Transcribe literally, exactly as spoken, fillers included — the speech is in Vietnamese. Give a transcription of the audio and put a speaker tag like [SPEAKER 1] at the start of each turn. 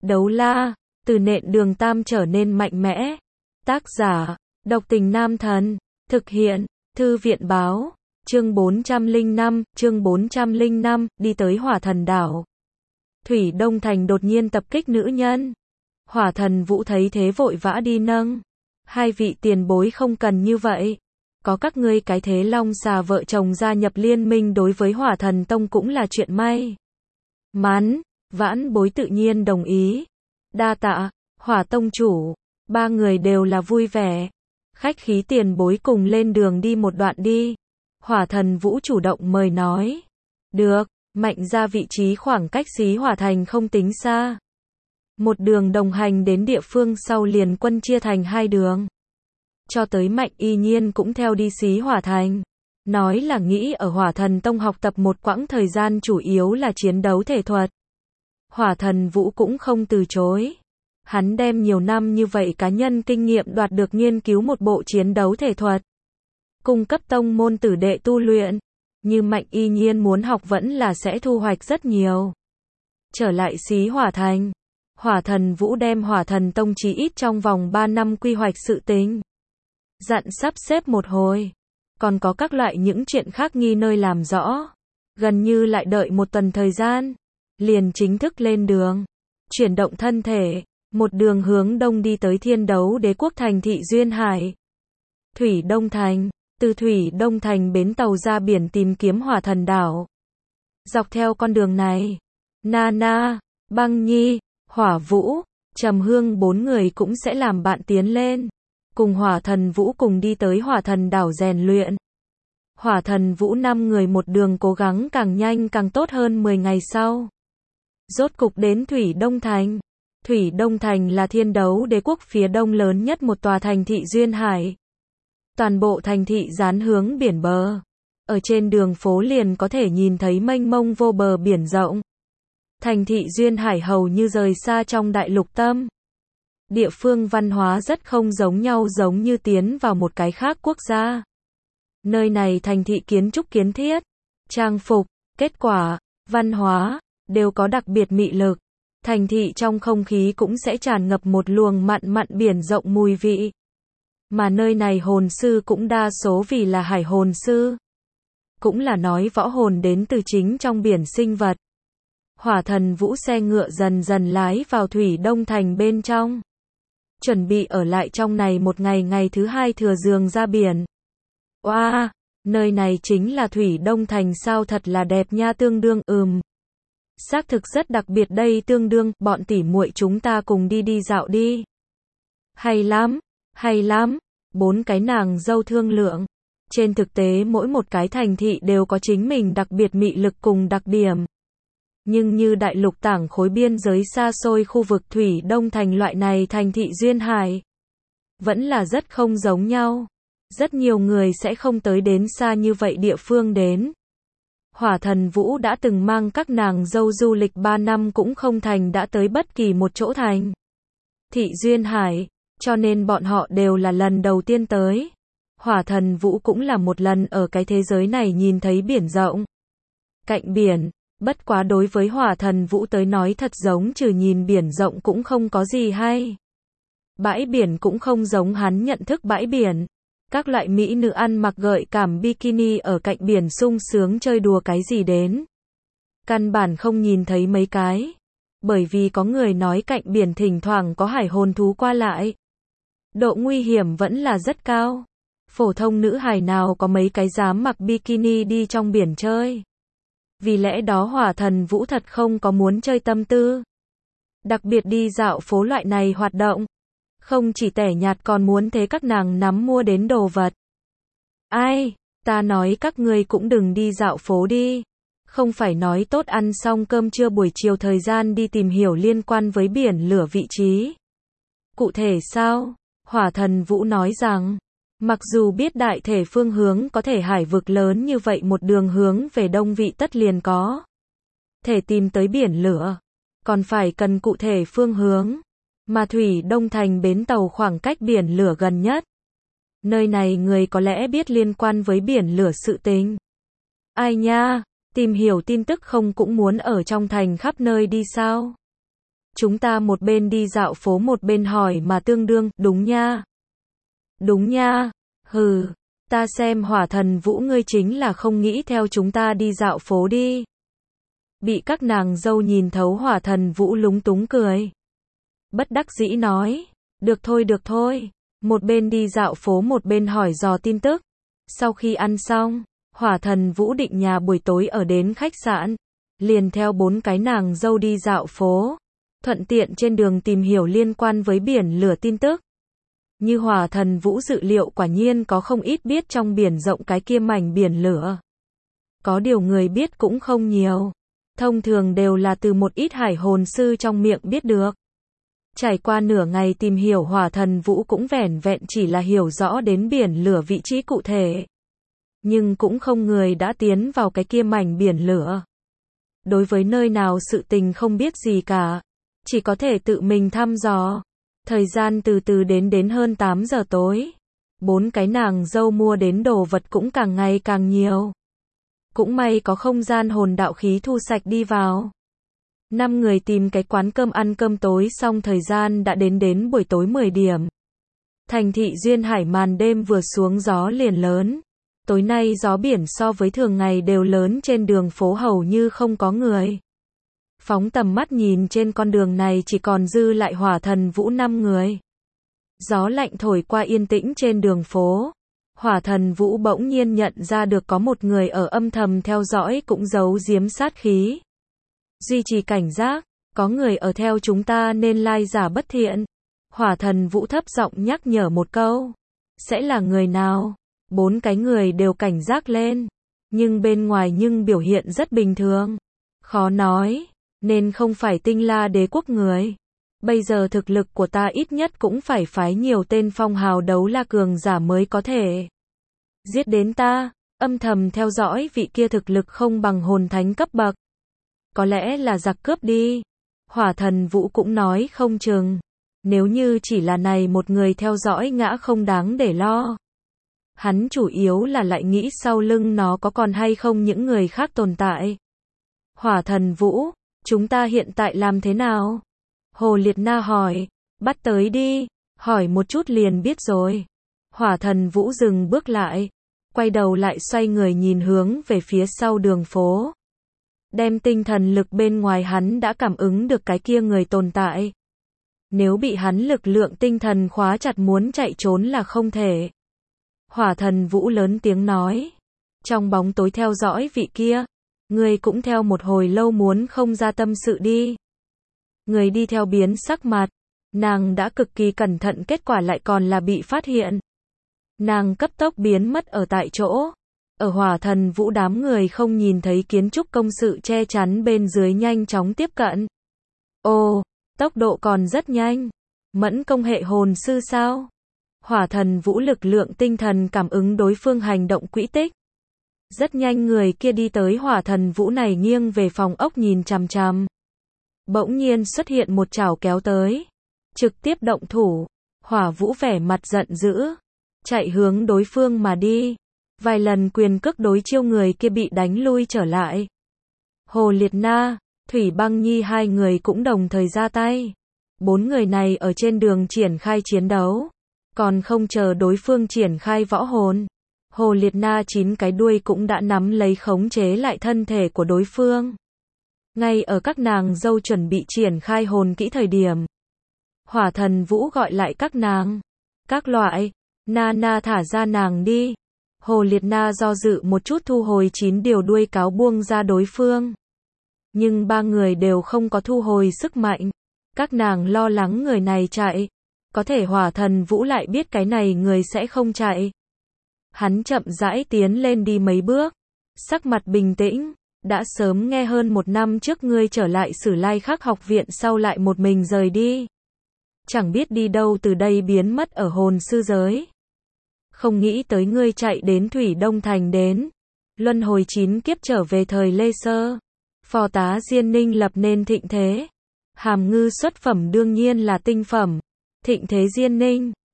[SPEAKER 1] Đấu la, từ nện đường tam trở nên mạnh mẽ. Tác giả, độc tình nam thần. Thực hiện, thư viện báo. Chương bốn trăm lẻ năm, chương bốn trăm lẻ năm, đi tới Hỏa Thần đảo. Thủy Đông Thành đột nhiên tập kích nữ nhân. Hỏa Thần Vũ thấy thế vội vã đi nâng. Hai vị tiền bối không cần như vậy. Có các ngươi cái thế long xà vợ chồng gia nhập liên minh đối với Hỏa Thần Tông cũng là chuyện may mắn. Vãn bối tự nhiên đồng ý. Đa tạ, Hỏa Tông chủ. Ba người đều là vui vẻ. Khách khí tiền bối cùng lên đường đi một đoạn đi. Hỏa Thần Vũ chủ động mời nói. Được, mạnh ra vị trí khoảng cách Xí Hỏa Thành không tính xa. Một đường đồng hành đến địa phương sau liền quân chia thành hai đường. Cho tới Mạnh Y Nhiên cũng theo đi Xí Hỏa Thành. Nói là nghĩ ở Hỏa Thần Tông học tập một quãng thời gian chủ yếu là chiến đấu thể thuật. Hỏa Thần Vũ cũng không từ chối. Hắn đem nhiều năm như vậy cá nhân kinh nghiệm đoạt được nghiên cứu một bộ chiến đấu thể thuật. Cung cấp tông môn tử đệ tu luyện. Như Mạnh Y Nhiên muốn học vẫn là sẽ thu hoạch rất nhiều. Trở lại Xí Hỏa Thành. Hỏa Thần Vũ đem Hỏa Thần Tông chí ít trong vòng ba năm quy hoạch sự tình. Dặn sắp xếp một hồi. Còn có các loại những chuyện khác nghi nơi làm rõ. Gần như lại đợi một tuần thời gian. Liền chính thức lên đường. Chuyển động thân thể. Một đường hướng đông đi tới Thiên Đấu Đế quốc thành thị Duyên Hải. Thủy Đông Thành. Từ Thủy Đông Thành bến tàu ra biển tìm kiếm Hỏa Thần đảo. Dọc theo con đường này. Nana, Băng Nhi, Hỏa Vũ, Trầm Hương bốn người cũng sẽ làm bạn tiến lên. Cùng Hỏa Thần Vũ cùng đi tới Hỏa Thần đảo rèn luyện. Hỏa Thần Vũ năm người một đường cố gắng càng nhanh càng tốt hơn mười ngày sau. Rốt cục đến Thủy Đông Thành. Thủy Đông Thành là Thiên Đấu Đế quốc phía đông lớn nhất một tòa thành thị Duyên Hải. Toàn bộ thành thị dán hướng biển bờ. Ở trên đường phố liền có thể nhìn thấy mênh mông vô bờ biển rộng. Thành thị Duyên Hải hầu như rời xa trong đại lục tâm. Địa phương văn hóa rất không giống nhau, giống như tiến vào một cái khác quốc gia. Nơi này thành thị kiến trúc kiến thiết, trang phục, kết quả, văn hóa, đều có đặc biệt mị lực. Thành thị trong không khí cũng sẽ tràn ngập một luồng mặn mặn biển rộng mùi vị. Mà nơi này hồn sư cũng đa số vì là hải hồn sư. Cũng là nói võ hồn đến từ chính trong biển sinh vật. Hỏa Thần Vũ xe ngựa dần dần lái vào Thủy Đông Thành bên trong. Chuẩn bị ở lại trong này một ngày, ngày thứ hai thừa giường ra biển. Oa, wow, nơi này chính là Thủy Đông Thành sao, thật là đẹp nha, tương đương ừm. Xác thực rất đặc biệt đây, tương đương, bọn tỉ muội chúng ta cùng đi đi dạo đi. Hay lắm, hay lắm, bốn cái nàng dâu thương lượng. Trên thực tế mỗi một cái thành thị đều có chính mình đặc biệt mị lực cùng đặc điểm. Nhưng như đại lục tảng khối biên giới xa xôi khu vực Thủy Đông Thành loại này thành thị Duyên Hải, vẫn là rất không giống nhau. Rất nhiều người sẽ không tới đến xa như vậy địa phương đến. Hỏa Thần Vũ đã từng mang các nàng dâu du lịch ba năm cũng không thành đã tới bất kỳ một chỗ thành thị Duyên Hải, cho nên bọn họ đều là lần đầu tiên tới. Hỏa Thần Vũ cũng là một lần ở cái thế giới này nhìn thấy biển rộng. Cạnh biển, bất quá đối với Hỏa Thần Vũ tới nói thật giống trừ nhìn biển rộng cũng không có gì hay. Bãi biển cũng không giống hắn nhận thức bãi biển. Các loại mỹ nữ ăn mặc gợi cảm bikini ở cạnh biển sung sướng chơi đùa cái gì đến. Căn bản không nhìn thấy mấy cái. Bởi vì có người nói cạnh biển thỉnh thoảng có hải hồn thú qua lại. Độ nguy hiểm vẫn là rất cao. Phổ thông nữ hài nào có mấy cái dám mặc bikini đi trong biển chơi. Vì lẽ đó Hỏa Thần Vũ thật không có muốn chơi tâm tư. Đặc biệt đi dạo phố loại này hoạt động. Không chỉ tẻ nhạt còn muốn thế các nàng nắm mua đến đồ vật. Ai, ta nói các ngươi cũng đừng đi dạo phố đi. Không phải nói tốt ăn xong cơm trưa buổi chiều thời gian đi tìm hiểu liên quan với biển lửa vị trí. Cụ thể sao? Hỏa Thần Vũ nói rằng, mặc dù biết đại thể phương hướng có thể hải vực lớn như vậy một đường hướng về đông vị tất liền có thể tìm tới biển lửa. Còn phải cần cụ thể phương hướng. Mà Thủy Đông Thành bến tàu khoảng cách biển lửa gần nhất. Nơi này người có lẽ biết liên quan với biển lửa sự tình. Ai nha, tìm hiểu tin tức không cũng muốn ở trong thành khắp nơi đi sao? Chúng ta một bên đi dạo phố một bên hỏi mà tương đương, đúng nha. Đúng nha, hừ, ta xem Hỏa Thần Vũ ngươi chính là không nghĩ theo chúng ta đi dạo phố đi. Bị các nàng dâu nhìn thấu, Hỏa Thần Vũ lúng túng cười. Bất đắc dĩ nói, được thôi được thôi, một bên đi dạo phố một bên hỏi dò tin tức. Sau khi ăn xong, Hỏa Thần Vũ định nhà buổi tối ở đến khách sạn, liền theo bốn cái nàng dâu đi dạo phố, thuận tiện trên đường tìm hiểu liên quan với biển lửa tin tức. Như Hỏa Thần Vũ dự liệu, quả nhiên có không ít biết trong biển rộng cái kia mảnh biển lửa. Có điều người biết cũng không nhiều, thông thường đều là từ một ít hải hồn sư trong miệng biết được. Trải qua nửa ngày tìm hiểu, Hỏa Thần Vũ cũng vẻn vẹn chỉ là hiểu rõ đến biển lửa vị trí cụ thể. Nhưng cũng không người đã tiến vào cái kia mảnh biển lửa. Đối với nơi nào sự tình không biết gì cả, chỉ có thể tự mình thăm dò. Thời gian từ từ đến đến hơn tám giờ tối. Bốn cái nàng dâu mua đến đồ vật cũng càng ngày càng nhiều. Cũng may có không gian hồn đạo khí thu sạch đi vào. Năm người tìm cái quán cơm ăn cơm tối xong, thời gian đã đến đến buổi tối mười điểm. Thành thị Duyên Hải màn đêm vừa xuống gió liền lớn. Tối nay gió biển so với thường ngày đều lớn, trên đường phố hầu như không có người. Phóng tầm mắt nhìn trên con đường này chỉ còn dư lại Hỏa Thần Vũ năm người. Gió lạnh thổi qua, yên tĩnh trên đường phố. Hỏa Thần Vũ bỗng nhiên nhận ra được có một người ở âm thầm theo dõi, cũng giấu giếm sát khí. Duy trì cảnh giác, có người ở theo chúng ta nên lai giả bất thiện. Hỏa Thần Vũ thấp giọng nhắc nhở một câu. Sẽ là người nào? Bốn cái người đều cảnh giác lên. Nhưng bên ngoài nhưng biểu hiện rất bình thường. Khó nói, nên không phải Tinh La Đế quốc người. Bây giờ thực lực của ta ít nhất cũng phải phái nhiều tên phong hào đấu la cường giả mới có thể giết đến ta. Âm thầm theo dõi vị kia thực lực không bằng hồn thánh cấp bậc. Có lẽ là giặc cướp đi. Hỏa Thần Vũ cũng nói không chừng. Nếu như chỉ là này một người theo dõi ngã không đáng để lo. Hắn chủ yếu là lại nghĩ sau lưng nó có còn hay không những người khác tồn tại. Hỏa Thần Vũ, chúng ta hiện tại làm thế nào? Hồ Liệt Na hỏi. Bắt tới đi, hỏi một chút liền biết rồi. Hỏa Thần Vũ dừng bước lại, quay đầu lại xoay người nhìn hướng về phía sau đường phố. Đem tinh thần lực bên ngoài hắn đã cảm ứng được cái kia người tồn tại. Nếu bị hắn lực lượng tinh thần khóa chặt, muốn chạy trốn là không thể. Hỏa Thần Vũ lớn tiếng nói. Trong bóng tối theo dõi vị kia, người cũng theo một hồi lâu, muốn không ra tâm sự đi. Người đi theo biến sắc mặt, nàng đã cực kỳ cẩn thận, kết quả lại còn là bị phát hiện. Nàng cấp tốc biến mất ở tại chỗ. Ở Hỏa Thần Vũ đám người không nhìn thấy kiến trúc công sự che chắn bên dưới nhanh chóng tiếp cận. Ồ, tốc độ còn rất nhanh. Mẫn công hệ hồn sư sao? Hỏa Thần Vũ lực lượng tinh thần cảm ứng đối phương hành động quỹ tích. Rất nhanh người kia đi tới Hỏa Thần Vũ này, nghiêng về phòng ốc nhìn chằm chằm. Bỗng nhiên xuất hiện một chảo kéo tới. Trực tiếp động thủ. Hỏa Vũ vẻ mặt giận dữ. Chạy hướng đối phương mà đi. Vài lần quyền cước đối chiêu, người kia bị đánh lui trở lại. Hồ Liệt Na, Thủy Băng Nhi hai người cũng đồng thời ra tay. Bốn người này ở trên đường triển khai chiến đấu. Còn không chờ đối phương triển khai võ hồn, Hồ Liệt Na chín cái đuôi cũng đã nắm lấy khống chế lại thân thể của đối phương. Ngay ở các nàng dâu chuẩn bị triển khai hồn kỹ thời điểm, Hỏa Thần Vũ gọi lại các nàng. Các loại, Na Na thả ra nàng đi. Hồ Liệt Na do dự một chút, thu hồi chín điều đuôi cáo buông ra đối phương. Nhưng ba người đều không có thu hồi sức mạnh. Các nàng lo lắng người này chạy. Có thể Hỏa Thần Vũ lại biết cái này người sẽ không chạy. Hắn chậm rãi tiến lên đi mấy bước. Sắc mặt bình tĩnh. Đã sớm nghe hơn một năm trước ngươi trở lại Sử Lai Khắc học viện sau lại một mình rời đi. Chẳng biết đi đâu, từ đây biến mất ở hồn sư giới. Không nghĩ tới ngươi chạy đến Thủy Đông Thành đến. Luân hồi chín kiếp trở về thời Lê Sơ. Phò tá Diên Ninh lập nên thịnh thế. Hàm ngư xuất phẩm đương nhiên là tinh phẩm. Thịnh thế Diên Ninh.